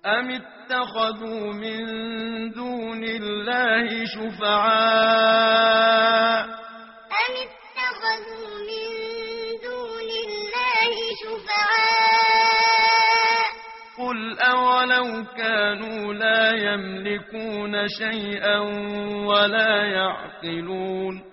أم اتخذوا من دون الله شفعاء أم اتخذوا من دون الله شفعاء قل أولو كانوا لا يملكون شيئا ولا يعقلون